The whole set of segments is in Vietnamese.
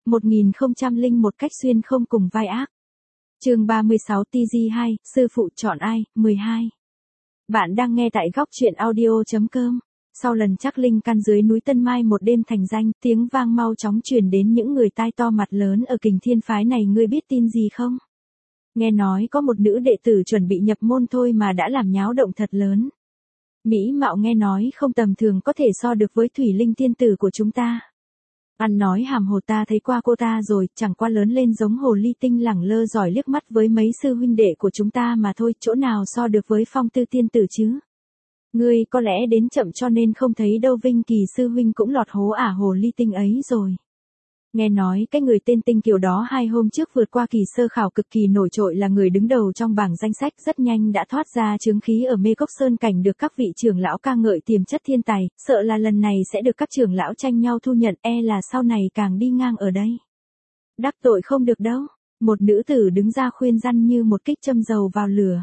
1001 cách xuyên không cùng vai ác. Chương 36 TG2, sư phụ chọn ai, 12. Bạn đang nghe tại góc truyện audio.com. Sau lần chắc linh căn dưới núi Tân Mai một đêm thành danh, tiếng vang mau chóng truyền đến những người tai to mặt lớn ở Kình Thiên phái này. Ngươi biết tin gì không? Nghe nói có một nữ đệ tử chuẩn bị nhập môn thôi mà đã làm nháo động thật lớn. Mỹ mạo nghe nói không tầm thường, có thể so được với Thủy Linh tiên tử của chúng ta. Ăn nói hàm hồ, ta thấy qua cô ta rồi, chẳng qua lớn lên giống hồ ly tinh lẳng lơ giỏi liếc mắt với mấy sư huynh đệ của chúng ta mà thôi, chỗ nào so được với Phong Tư tiên tử chứ. Ngươi có lẽ đến chậm cho nên không thấy đâu, Vinh Kỳ sư huynh cũng lọt hố hồ ly tinh ấy rồi. Nghe nói cái người tên Tinh Kiều đó 2 hôm trước vượt qua kỳ sơ khảo cực kỳ nổi trội, là người đứng đầu trong bảng danh sách, rất nhanh đã thoát ra chướng khí ở Mê Cốc Sơn Cảnh, được các vị trưởng lão ca ngợi tiềm chất thiên tài, sợ là lần này sẽ được các trưởng lão tranh nhau thu nhận, là sau này càng đi ngang ở đây. Đắc tội không được đâu, một nữ tử đứng ra khuyên răn như một kích châm dầu vào lửa.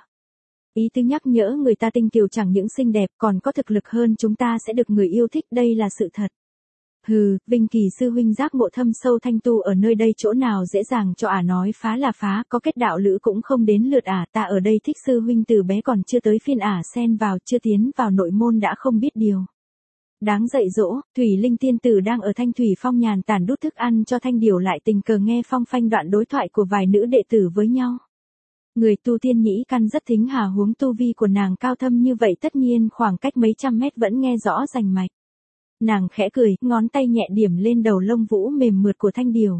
Ý tứ nhắc nhở người ta Tinh Kiều chẳng những xinh đẹp còn có thực lực hơn chúng ta, sẽ được người yêu thích, đây là sự thật. Hừ, Vinh Kỳ sư huynh giác ngộ thâm sâu, thanh tu ở nơi đây chỗ nào dễ dàng cho nói phá là phá, có kết đạo lữ cũng không đến lượt ta ở đây thích sư huynh từ bé, còn chưa tới phiên xen vào, chưa tiến vào nội môn đã không biết điều. Đáng dạy dỗ, Thủy Linh tiên tử đang ở Thanh Thủy Phong nhàn tản đút thức ăn cho Thanh Điểu, lại tình cờ nghe phong phanh đoạn đối thoại của vài nữ đệ tử với nhau. Người tu tiên nhĩ căn rất thính hà, huống tu vi của nàng cao thâm như vậy, tất nhiên khoảng cách mấy trăm mét vẫn nghe rõ rành mạch. Nàng khẽ cười, ngón tay nhẹ điểm lên đầu lông vũ mềm mượt của Thanh Điểu.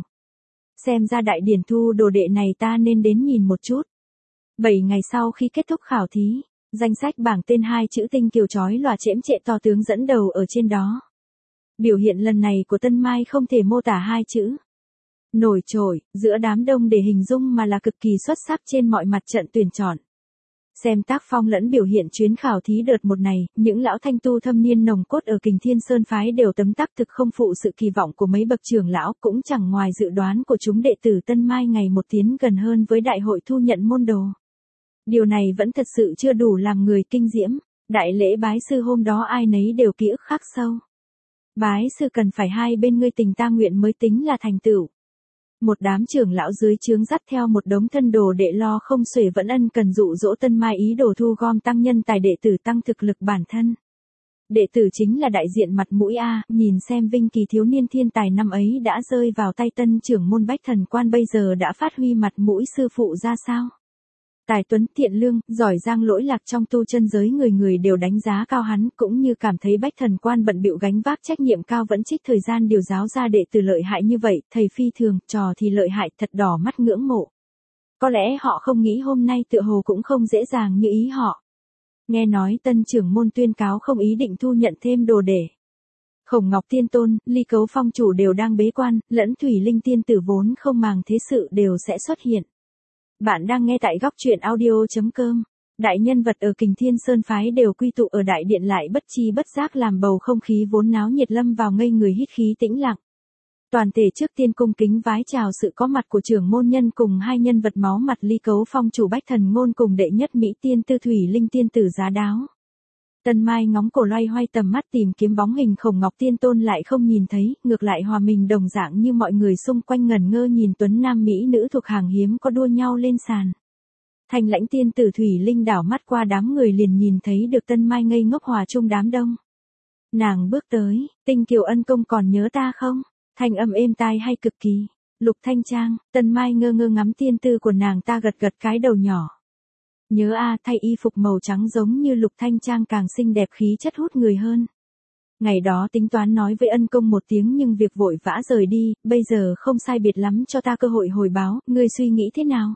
Xem ra đại điển thu đồ đệ này ta nên đến nhìn một chút. 7 ngày sau khi kết thúc khảo thí, danh sách bảng tên 2 chữ Tinh Kiều chói lòa chễm chệ to tướng dẫn đầu ở trên đó. Biểu hiện lần này của Tân Mai không thể mô tả 2 chữ. Nổi trội, giữa đám đông để hình dung mà là cực kỳ xuất sắc trên mọi mặt trận tuyển chọn. Xem tác phong lẫn biểu hiện chuyến khảo thí đợt 1 này, những lão thanh tu thâm niên nồng cốt ở Kình Thiên Sơn phái đều tấm tắc, thực không phụ sự kỳ vọng của mấy bậc trưởng lão, cũng chẳng ngoài dự đoán của chúng đệ tử Tân Mai ngày một tiến gần hơn với đại hội thu nhận môn đồ. Điều này vẫn thật sự chưa đủ làm người kinh diễm, đại lễ bái sư hôm đó ai nấy đều ký ức khắc sâu. Bái sư cần phải hai bên ngươi tình ta nguyện mới tính là thành tựu. Một đám trưởng lão dưới trướng dắt theo một đống thân đồ đệ lo không xuể vẫn ân cần dụ dỗ Tân Mai ý đồ thu gom tăng nhân tài đệ tử tăng thực lực bản thân. Đệ tử chính là đại diện mặt mũi nhìn xem Vinh Kỳ thiếu niên thiên tài năm ấy đã rơi vào tay tân trưởng môn Bách Thần Quan, bây giờ đã phát huy mặt mũi sư phụ ra sao. Tài tuấn thiện lương, giỏi giang lỗi lạc trong tu chân giới, người người đều đánh giá cao hắn, cũng như cảm thấy Bách Thần Quan bận bịu gánh vác trách nhiệm cao vẫn trích thời gian điều giáo ra đệ tử lợi hại như vậy, thầy phi thường, trò thì lợi hại, thật đỏ mắt ngưỡng mộ. Có lẽ họ không nghĩ hôm nay tựa hồ cũng không dễ dàng như ý họ. Nghe nói tân trưởng môn tuyên cáo không ý định thu nhận thêm đồ để. Khổng Ngọc Tiên Tôn, Ly Cấu Phong chủ đều đang bế quan, lẫn Thủy Linh tiên tử vốn không màng thế sự đều sẽ xuất hiện. Bạn đang nghe tại góc truyện audio.com. Đại nhân vật ở Kình Thiên Sơn phái đều quy tụ ở đại điện, lại bất chi bất giác làm bầu không khí vốn náo nhiệt lâm vào ngây người hít khí tĩnh lặng. Toàn thể trước tiên cung kính vái chào sự có mặt của trưởng môn nhân cùng hai nhân vật máu mặt Ly Cấu Phong chủ Bách Thần Ngôn cùng đệ nhất Mỹ tiên tư Thủy Linh tiên tử giá đáo. Tân Mai ngóng cổ loay hoay tầm mắt tìm kiếm bóng hình Khổng Ngọc Tiên Tôn lại không nhìn thấy, ngược lại hòa mình đồng dạng như mọi người xung quanh ngẩn ngơ nhìn tuấn nam mỹ nữ thuộc hàng hiếm có đua nhau lên sàn. Thanh lãnh tiên tử Thủy Linh đảo mắt qua đám người liền nhìn thấy được Tân Mai ngây ngốc hòa chung đám đông. Nàng bước tới, Tinh Kiều ân công còn nhớ ta không? Thanh âm êm tai hay cực kỳ. Lục Thanh Trang, Tân Mai ngơ ngơ ngắm tiên tư của nàng ta, gật gật cái đầu nhỏ. Nhớ thay y phục màu trắng giống như Lục Thanh Trang càng xinh đẹp, khí chất hút người hơn. Ngày đó tính toán nói với ân công một tiếng nhưng việc vội vã rời đi, bây giờ không sai biệt lắm cho ta cơ hội hồi báo, ngươi suy nghĩ thế nào?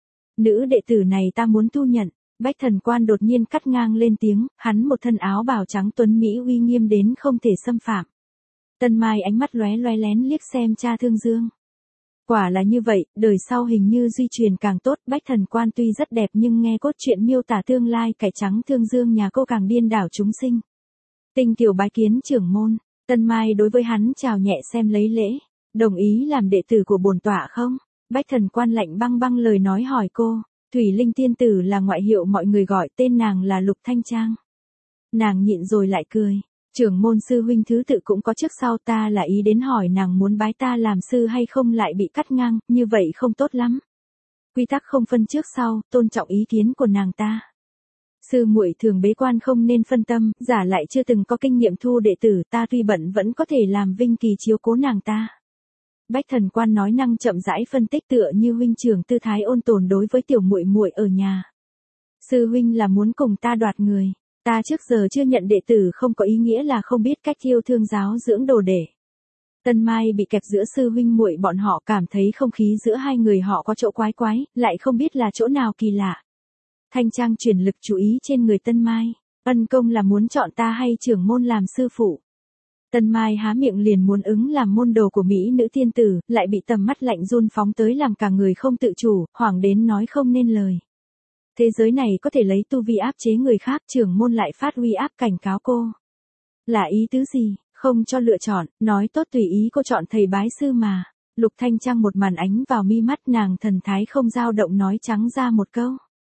Nữ đệ tử này ta muốn thu nhận. Bách Thần Quan đột nhiên cắt ngang lên tiếng, hắn một thân áo bào trắng tuấn mỹ uy nghiêm đến không thể xâm phạm. Tân Mai ánh mắt lóe lóe lén liếc xem cha Thương Dương. Quả là như vậy, đời sau hình như duy truyền càng tốt. Bách Thần Quan tuy rất đẹp nhưng nghe cốt truyện miêu tả tương lai cải trắng Thương Dương nhà cô càng điên đảo chúng sinh. Tinh Kiều bái kiến trưởng môn. Tân Mai đối với hắn chào nhẹ xem lấy lễ. Đồng ý làm đệ tử của bổn tọa không? Bách Thần Quan lạnh băng băng lời nói hỏi cô. Thủy Linh tiên tử là ngoại hiệu mọi người gọi, tên nàng là Lục Thanh Trang. Nàng nhịn rồi lại cười. Trưởng môn sư huynh thứ tự cũng có trước sau, ta là ý đến hỏi nàng muốn bái ta làm sư hay không, lại bị cắt ngang, như vậy không tốt lắm. Quy tắc không phân trước sau, tôn trọng ý kiến của nàng ta. Sư muội thường bế quan không nên phân tâm, giả lại chưa từng có kinh nghiệm thu đệ tử, ta tuy bận vẫn có thể làm vinh kỳ chiếu cố nàng ta. Bách Thần Quan nói năng chậm rãi phân tích, tựa như huynh trưởng tư thái ôn tồn đối với tiểu muội muội ở nhà. Sư huynh là muốn cùng ta đoạt người, ta trước giờ chưa nhận đệ tử không có ý nghĩa là không biết cách yêu thương giáo dưỡng đồ đệ. Tân Mai bị kẹp giữa sư huynh muội bọn họ, cảm thấy không khí giữa hai người họ có chỗ quái quái, lại không biết là chỗ nào kỳ lạ. Thanh Trang chuyển lực chú ý trên người Tân Mai, ân công là muốn chọn ta hay trưởng môn làm sư phụ. Tân Mai há miệng liền muốn ứng làm môn đồ của mỹ nữ tiên tử, lại bị tầm mắt lạnh run phóng tới làm cả người không tự chủ, hoảng đến nói không nên lời. Thế giới này có thể lấy tu vi áp chế người khác, trưởng môn lại phát uy áp cảnh cáo cô. Là ý tứ gì, không cho lựa chọn, nói tốt tùy ý cô chọn thầy bái sư mà. Lục Thanh Trang một màn ánh vào mi mắt nàng, thần thái không dao động nói trắng ra một câu.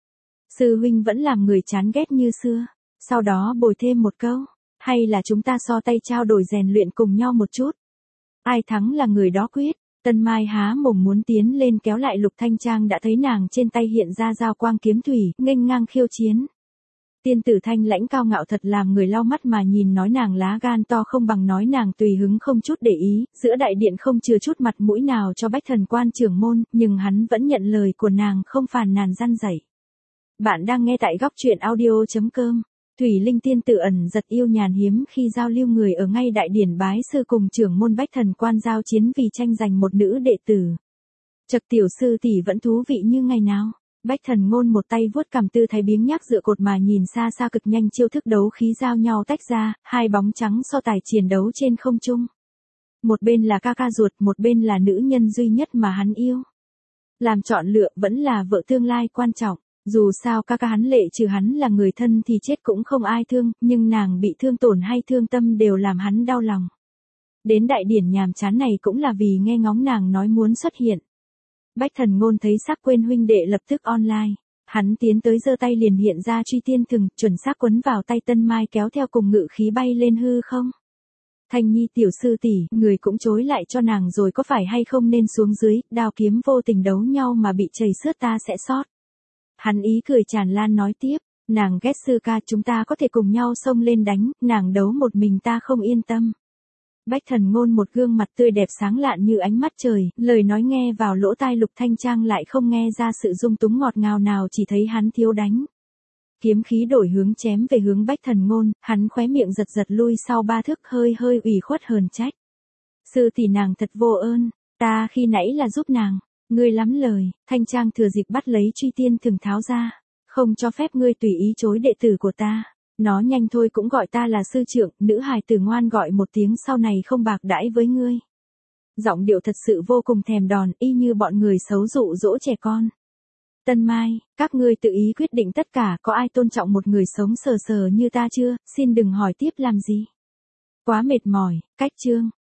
Sư huynh vẫn làm người chán ghét như xưa, sau đó bồi thêm một câu. Hay là chúng ta so tay trao đổi rèn luyện cùng nhau một chút. Ai thắng là người đó quyết. Tân Mai há mồm muốn tiến lên kéo lại Lục Thanh Trang, đã thấy nàng trên tay hiện ra dao quang kiếm thủy, nghênh ngang khiêu chiến. Tiên tử thanh lãnh cao ngạo thật làm người lau mắt mà nhìn, nói nàng lá gan to không bằng nói nàng tùy hứng không chút để ý, giữa đại điện không chừa chút mặt mũi nào cho Bách Thần Quan trưởng môn, nhưng hắn vẫn nhận lời của nàng không phàn nàn răn rẩy. Bạn đang nghe tại góc truyện audio.com. Thủy Linh tiên tử ẩn giật yêu nhàn hiếm khi giao lưu người ở ngay đại điển bái sư cùng trưởng môn Bách Thần Quan giao chiến vì tranh giành một nữ đệ tử. Chậc tiểu sư tỷ vẫn thú vị như ngày nào. Bách Thần Ngôn một tay vuốt cằm, tư thái biếng nhác dựa cột mà nhìn xa xa, cực nhanh chiêu thức đấu khí giao nhau tách ra, hai bóng trắng so tài chiến đấu trên không trung. Một bên là ca ca ruột, một bên là nữ nhân duy nhất mà hắn yêu. Làm chọn lựa vẫn là vợ tương lai quan trọng. Dù sao ca ca hắn lệ trừ hắn là người thân thì chết cũng không ai thương, nhưng nàng bị thương tổn hay thương tâm đều làm hắn đau lòng. Đến đại điển nhàm chán này cũng là vì nghe ngóng nàng nói muốn xuất hiện. Bách Thần Ngôn thấy xác quên huynh đệ lập tức online. Hắn tiến tới giơ tay liền hiện ra truy tiên thừng, chuẩn xác quấn vào tay Tân Mai, kéo theo cùng ngự khí bay lên hư không. Thanh Nhi tiểu sư tỷ, người cũng chối lại cho nàng rồi, có phải hay không nên xuống dưới, đao kiếm vô tình đấu nhau mà bị chảy xước ta sẽ sót. Hắn ý cười tràn lan nói tiếp, nàng ghét sư ca, chúng ta có thể cùng nhau xông lên đánh, nàng đấu một mình ta không yên tâm. Bách Thần Ngôn một gương mặt tươi đẹp sáng lạn như ánh mắt trời, lời nói nghe vào lỗ tai Lục Thanh Trang lại không nghe ra sự dung túng ngọt ngào nào, chỉ thấy hắn thiếu đánh. Kiếm khí đổi hướng chém về hướng Bách Thần Ngôn, hắn khóe miệng giật giật lui sau ba thước, hơi hơi ủy khuất hờn trách. Sư tỷ nàng thật vô ơn, ta khi nãy là giúp nàng. Ngươi lắm lời. Thanh Trang thừa dịp bắt lấy truy tiên thừng tháo ra. Không cho phép ngươi tùy ý chối đệ tử của ta. Nó nhanh thôi cũng gọi ta là sư trưởng, nữ hài tử ngoan gọi một tiếng, sau này không bạc đãi với ngươi. Giọng điệu thật sự vô cùng thèm đòn, y như bọn người xấu dụ dỗ trẻ con. Tân Mai, các ngươi tự ý quyết định tất cả, có ai tôn trọng một người sống sờ sờ như ta chưa, xin đừng hỏi tiếp làm gì. Quá mệt mỏi, cách chương.